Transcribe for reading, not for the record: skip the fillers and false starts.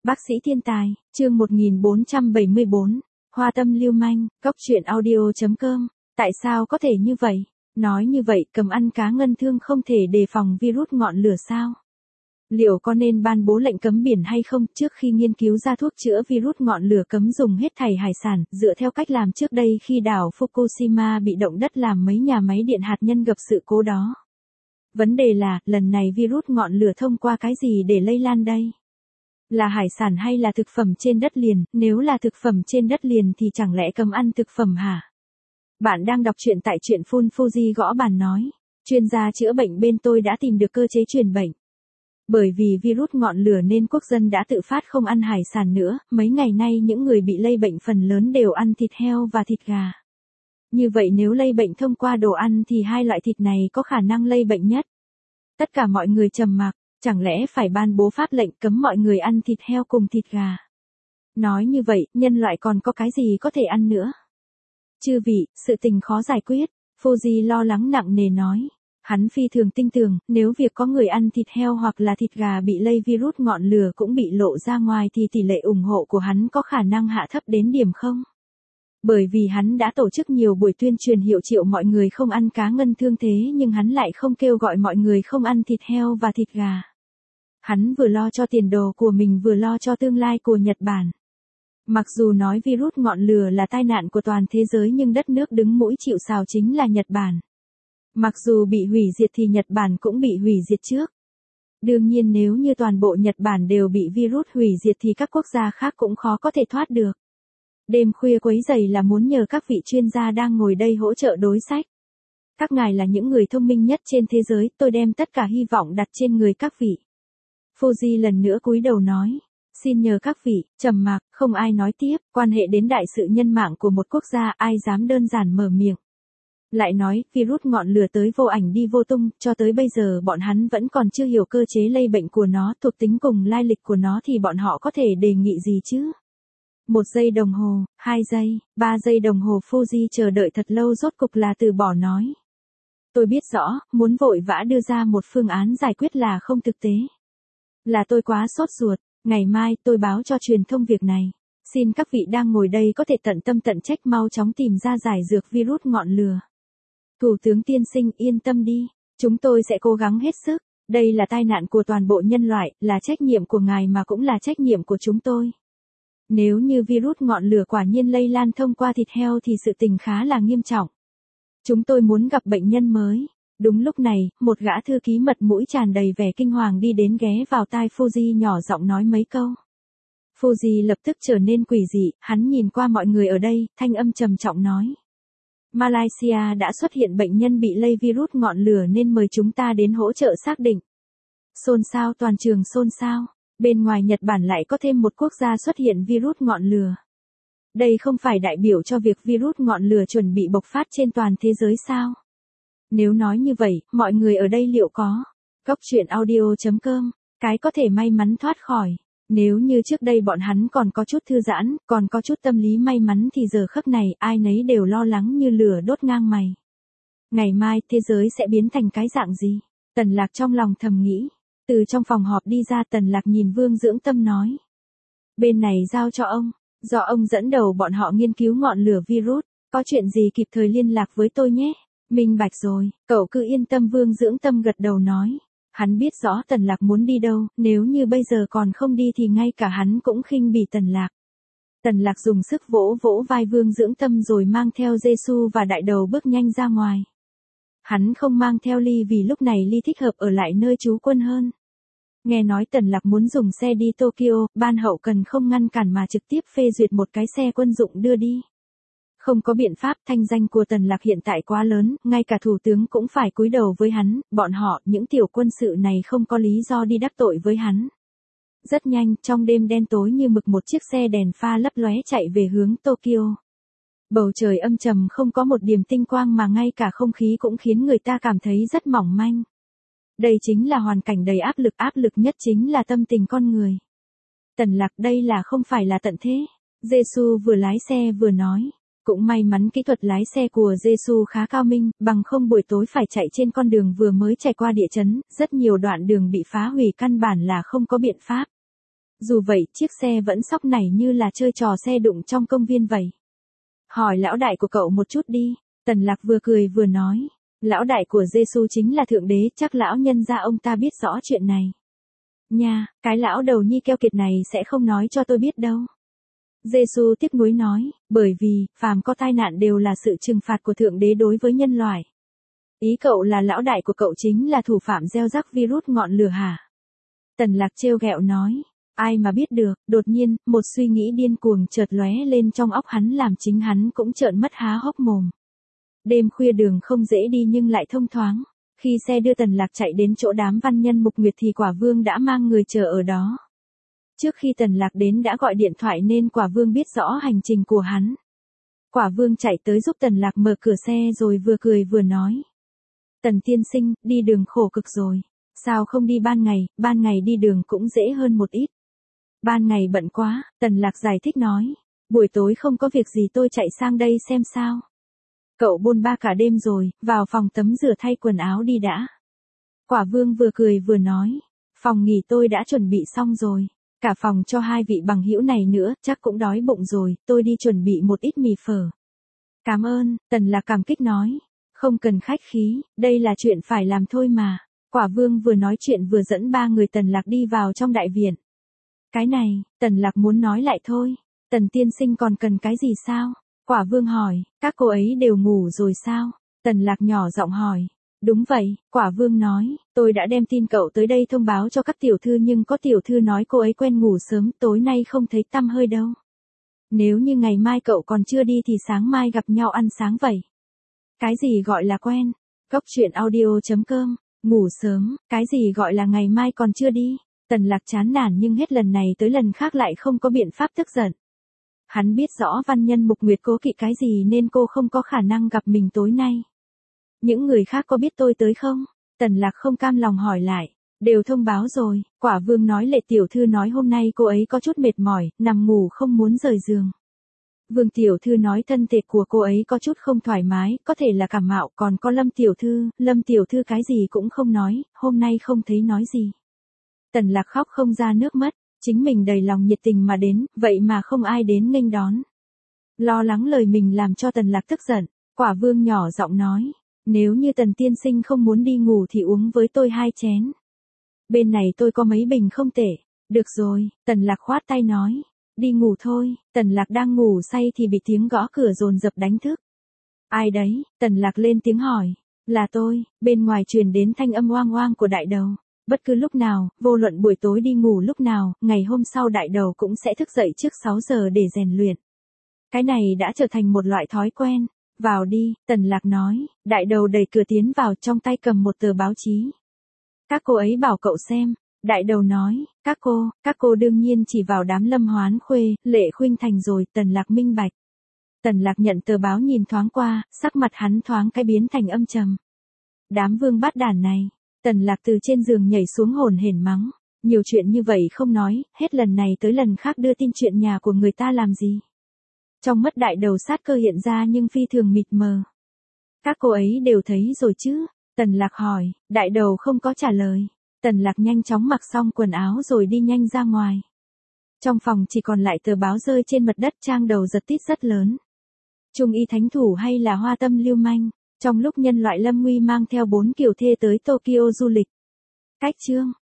Bác sĩ thiên tài, chương 1474, Hoa tâm lưu manh, Cốc truyện audio.com, tại sao có thể như vậy? Nói như vậy cầm ăn cá ngân thương không thể đề phòng virus ngọn lửa sao? Liệu có nên ban bố lệnh cấm biển hay không? Trước khi nghiên cứu ra thuốc chữa virus ngọn lửa cấm dùng hết thảy hải sản, dựa theo cách làm trước đây khi đảo Fukushima bị động đất làm mấy nhà máy điện hạt nhân gặp sự cố đó. Vấn đề là, lần này virus ngọn lửa thông qua cái gì để lây lan đây? Là hải sản hay là thực phẩm trên đất liền? Nếu là thực phẩm trên đất liền thì chẳng lẽ cấm ăn thực phẩm hả? Bạn đang đọc truyện tại truyện Full Fuji gõ bàn nói. Chuyên gia chữa bệnh bên tôi đã tìm được cơ chế truyền bệnh. Bởi vì virus ngọn lửa nên quốc dân đã tự phát không ăn hải sản nữa, mấy ngày nay những người bị lây bệnh phần lớn đều ăn thịt heo và thịt gà. Như vậy nếu lây bệnh thông qua đồ ăn thì hai loại thịt này có khả năng lây bệnh nhất. Tất cả mọi người trầm mặc, chẳng lẽ phải ban bố pháp lệnh cấm mọi người ăn thịt heo cùng thịt gà? Nói như vậy, nhân loại còn có cái gì có thể ăn nữa? Chư vị, sự tình khó giải quyết, Fuji lo lắng nặng nề nói. Hắn phi thường tin tưởng, nếu việc có người ăn thịt heo hoặc là thịt gà bị lây virus ngọn lửa cũng bị lộ ra ngoài thì tỷ lệ ủng hộ của hắn có khả năng hạ thấp đến điểm không? Bởi vì hắn đã tổ chức nhiều buổi tuyên truyền hiệu triệu mọi người không ăn cá ngân thương thế nhưng hắn lại không kêu gọi mọi người không ăn thịt heo và thịt gà. Hắn vừa lo cho tiền đồ của mình vừa lo cho tương lai của Nhật Bản. Mặc dù nói virus ngọn lửa là tai nạn của toàn thế giới nhưng đất nước đứng mũi chịu sào chính là Nhật Bản. Mặc dù bị hủy diệt thì Nhật Bản cũng bị hủy diệt trước. Đương nhiên nếu như toàn bộ Nhật Bản đều bị virus hủy diệt thì các quốc gia khác cũng khó có thể thoát được. Đêm khuya quấy rầy là muốn nhờ các vị chuyên gia đang ngồi đây hỗ trợ đối sách. Các ngài là những người thông minh nhất trên thế giới, tôi đem tất cả hy vọng đặt trên người các vị. Fuji lần nữa cúi đầu nói. Xin nhờ các vị, trầm mặc, không ai nói tiếp, quan hệ đến đại sự nhân mạng của một quốc gia ai dám đơn giản mở miệng. Lại nói, virus ngọn lửa tới vô ảnh đi vô tung, cho tới bây giờ bọn hắn vẫn còn chưa hiểu cơ chế lây bệnh của nó, thuộc tính cùng lai lịch của nó thì bọn họ có thể đề nghị gì chứ? 1 giây đồng hồ, 2 giây, 3 giây đồng hồ Fuji chờ đợi thật lâu rốt cục là từ bỏ nói. Tôi biết rõ, muốn vội vã đưa ra một phương án giải quyết là không thực tế. Là tôi quá sốt ruột, ngày mai tôi báo cho truyền thông việc này. Xin các vị đang ngồi đây có thể tận tâm tận trách mau chóng tìm ra giải dược virus ngọn lửa. Thủ tướng tiên sinh yên tâm đi, chúng tôi sẽ cố gắng hết sức, đây là tai nạn của toàn bộ nhân loại, là trách nhiệm của ngài mà cũng là trách nhiệm của chúng tôi. Nếu như virus ngọn lửa quả nhiên lây lan thông qua thịt heo thì sự tình khá là nghiêm trọng. Chúng tôi muốn gặp bệnh nhân mới. Đúng lúc này, một gã thư ký mật mũi tràn đầy vẻ kinh hoàng đi đến ghé vào tai Fuji nhỏ giọng nói mấy câu. Fuji lập tức trở nên quỷ dị, hắn nhìn qua mọi người ở đây, thanh âm trầm trọng nói. Malaysia đã xuất hiện bệnh nhân bị lây virus ngọn lửa nên mời chúng ta đến hỗ trợ xác định. Xôn xao toàn trường xôn xao, bên ngoài Nhật Bản lại có thêm một quốc gia xuất hiện virus ngọn lửa. Đây không phải đại biểu cho việc virus ngọn lửa chuẩn bị bộc phát trên toàn thế giới sao? Nếu nói như vậy, mọi người ở đây liệu có? Cốc truyện audio.com, cái có thể may mắn thoát khỏi. Nếu như trước đây bọn hắn còn có chút thư giãn, còn có chút tâm lý may mắn thì giờ khắc này ai nấy đều lo lắng như lửa đốt ngang mày. Ngày mai thế giới sẽ biến thành cái dạng gì? Tần Lạc trong lòng thầm nghĩ. Từ trong phòng họp đi ra Tần Lạc nhìn Vương Dưỡng Tâm nói. Bên này giao cho ông, do ông dẫn đầu bọn họ nghiên cứu ngọn lửa virus, có chuyện gì kịp thời liên lạc với tôi nhé. Minh bạch rồi, cậu cứ yên tâm Vương Dưỡng Tâm gật đầu nói. Hắn biết rõ Tần Lạc muốn đi đâu, nếu như bây giờ còn không đi thì ngay cả hắn cũng khinh bỉ Tần Lạc. Tần Lạc dùng sức vỗ vỗ vai Vương Dưỡng Tâm rồi mang theo Giê-xu và đại đầu bước nhanh ra ngoài. Hắn không mang theo Ly vì lúc này Ly thích hợp ở lại nơi trú quân hơn. Nghe nói Tần Lạc muốn dùng xe đi Tokyo, ban hậu cần không ngăn cản mà trực tiếp phê duyệt một cái xe quân dụng đưa đi. Không có biện pháp, thanh danh của Tần Lạc hiện tại quá lớn, ngay cả thủ tướng cũng phải cúi đầu với hắn, bọn họ, những tiểu quân sự này không có lý do đi đắc tội với hắn. Rất nhanh, trong đêm đen tối như mực một chiếc xe đèn pha lấp lóe chạy về hướng Tokyo. Bầu trời âm trầm không có một điểm tinh quang mà ngay cả không khí cũng khiến người ta cảm thấy rất mỏng manh. Đây chính là hoàn cảnh đầy áp lực nhất chính là tâm tình con người. Tần Lạc đây là không phải là tận thế. Giê-xu vừa lái xe vừa nói. Cũng may mắn kỹ thuật lái xe của Giê-xu khá cao minh, bằng không buổi tối phải chạy trên con đường vừa mới trải qua địa chấn, rất nhiều đoạn đường bị phá hủy căn bản là không có biện pháp. Dù vậy, chiếc xe vẫn xóc nảy như là chơi trò xe đụng trong công viên vậy. Hỏi lão đại của cậu một chút đi. Tần Lạc vừa cười vừa nói. Lão đại của Giê-xu chính là thượng đế, chắc lão nhân gia ông ta biết rõ chuyện này. Nha, cái lão đầu nhi keo kiệt này sẽ không nói cho tôi biết đâu. Giê-xu tiếc nuối nói, bởi vì, phàm có tai nạn đều là sự trừng phạt của thượng đế đối với nhân loại. Ý cậu là lão đại của cậu chính là thủ phạm gieo rắc virus ngọn lửa hả? Tần Lạc trêu ghẹo nói, ai mà biết được, đột nhiên, một suy nghĩ điên cuồng chợt lóe lên trong óc hắn làm chính hắn cũng trợn mắt há hốc mồm. Đêm khuya đường không dễ đi nhưng lại thông thoáng. Khi xe đưa Tần Lạc chạy đến chỗ đám văn nhân mục nguyệt thì Quả Vương đã mang người chờ ở đó. Trước khi Tần Lạc đến đã gọi điện thoại nên Quả Vương biết rõ hành trình của hắn. Quả Vương chạy tới giúp Tần Lạc mở cửa xe rồi vừa cười vừa nói. Tần tiên sinh, đi đường khổ cực rồi. Sao không đi ban ngày đi đường cũng dễ hơn một ít. Ban ngày bận quá, Tần Lạc giải thích nói. Buổi tối không có việc gì tôi chạy sang đây xem sao. Cậu bôn ba cả đêm rồi, vào phòng tắm rửa thay quần áo đi đã. Quả Vương vừa cười vừa nói. Phòng nghỉ tôi đã chuẩn bị xong rồi. Cả phòng cho hai vị bằng hữu này nữa, chắc cũng đói bụng rồi, tôi đi chuẩn bị một ít mì phở. Cảm ơn, Tần Lạc cảm kích nói. Không cần khách khí, đây là chuyện phải làm thôi mà. Quả Vương vừa nói chuyện vừa dẫn ba người Tần Lạc đi vào trong đại viện. Cái này, Tần Lạc muốn nói lại thôi. Tần tiên sinh còn cần cái gì sao? Quả Vương hỏi, các cô ấy đều ngủ rồi sao? Tần Lạc nhỏ giọng hỏi. Đúng vậy, Quả Vương nói, tôi đã đem tin cậu tới đây thông báo cho các tiểu thư nhưng có tiểu thư nói cô ấy quen ngủ sớm, tối nay không thấy tăm hơi đâu. Nếu như ngày mai cậu còn chưa đi thì sáng mai gặp nhau ăn sáng vậy. Cái gì gọi là quen? Cốc truyện audio.com, ngủ sớm, cái gì gọi là ngày mai còn chưa đi? Tần Lạc chán nản nhưng hết lần này tới lần khác lại không có biện pháp tức giận. Hắn biết rõ văn nhân mục nguyệt cố kỵ cái gì nên cô không có khả năng gặp mình tối nay. Những người khác có biết tôi tới không? Tần Lạc không cam lòng hỏi lại. Đều thông báo rồi, Quả Vương nói Lệ tiểu thư nói hôm nay cô ấy có chút mệt mỏi, nằm ngủ không muốn rời giường. Vương tiểu thư nói thân thể của cô ấy có chút không thoải mái, có thể là cảm mạo, còn có Lâm tiểu thư cái gì cũng không nói, hôm nay không thấy nói gì. Tần Lạc khóc không ra nước mắt, chính mình đầy lòng nhiệt tình mà đến, vậy mà không ai đến nghênh đón. Lo lắng lời mình làm cho Tần Lạc tức giận, Quả Vương nhỏ giọng nói, nếu như Tần tiên sinh không muốn đi ngủ thì uống với tôi 2 chén. Bên này tôi có mấy bình không tệ. Được rồi, Tần Lạc khoát tay nói. Đi ngủ thôi, Tần Lạc đang ngủ say thì bị tiếng gõ cửa dồn dập đánh thức. Ai đấy? Tần Lạc lên tiếng hỏi. Là tôi, bên ngoài truyền đến thanh âm oang oang của đại đầu. Bất cứ lúc nào, vô luận buổi tối đi ngủ lúc nào, ngày hôm sau đại đầu cũng sẽ thức dậy trước 6 giờ để rèn luyện. Cái này đã trở thành một loại thói quen. Vào đi, Tần Lạc nói, đại đầu đẩy cửa tiến vào trong tay cầm một tờ báo chí. Các cô ấy bảo cậu xem. Đại đầu nói, các cô đương nhiên chỉ vào đám Lâm Hoán Khuê, Lệ Khuynh Thành rồi, Tần Lạc minh bạch. Tần Lạc nhận tờ báo nhìn thoáng qua, sắc mặt hắn thoáng cái biến thành âm trầm. Đám vương bát đản này, Tần Lạc từ trên giường nhảy xuống hồn hển mắng. Nhiều chuyện như vậy không nói, hết lần này tới lần khác đưa tin chuyện nhà của người ta làm gì. Trong mắt đại đầu sát cơ hiện ra nhưng phi thường mịt mờ. Các cô ấy đều thấy rồi chứ? Tần Lạc hỏi, đại đầu không có trả lời. Tần Lạc nhanh chóng mặc xong quần áo rồi đi nhanh ra ngoài. Trong phòng chỉ còn lại tờ báo rơi trên mặt đất, trang đầu giật tít rất lớn. Trung y thánh thủ hay là hoa tâm lưu manh, trong lúc nhân loại lâm nguy mang theo 4 kiều thê tới Tokyo du lịch. Cách chương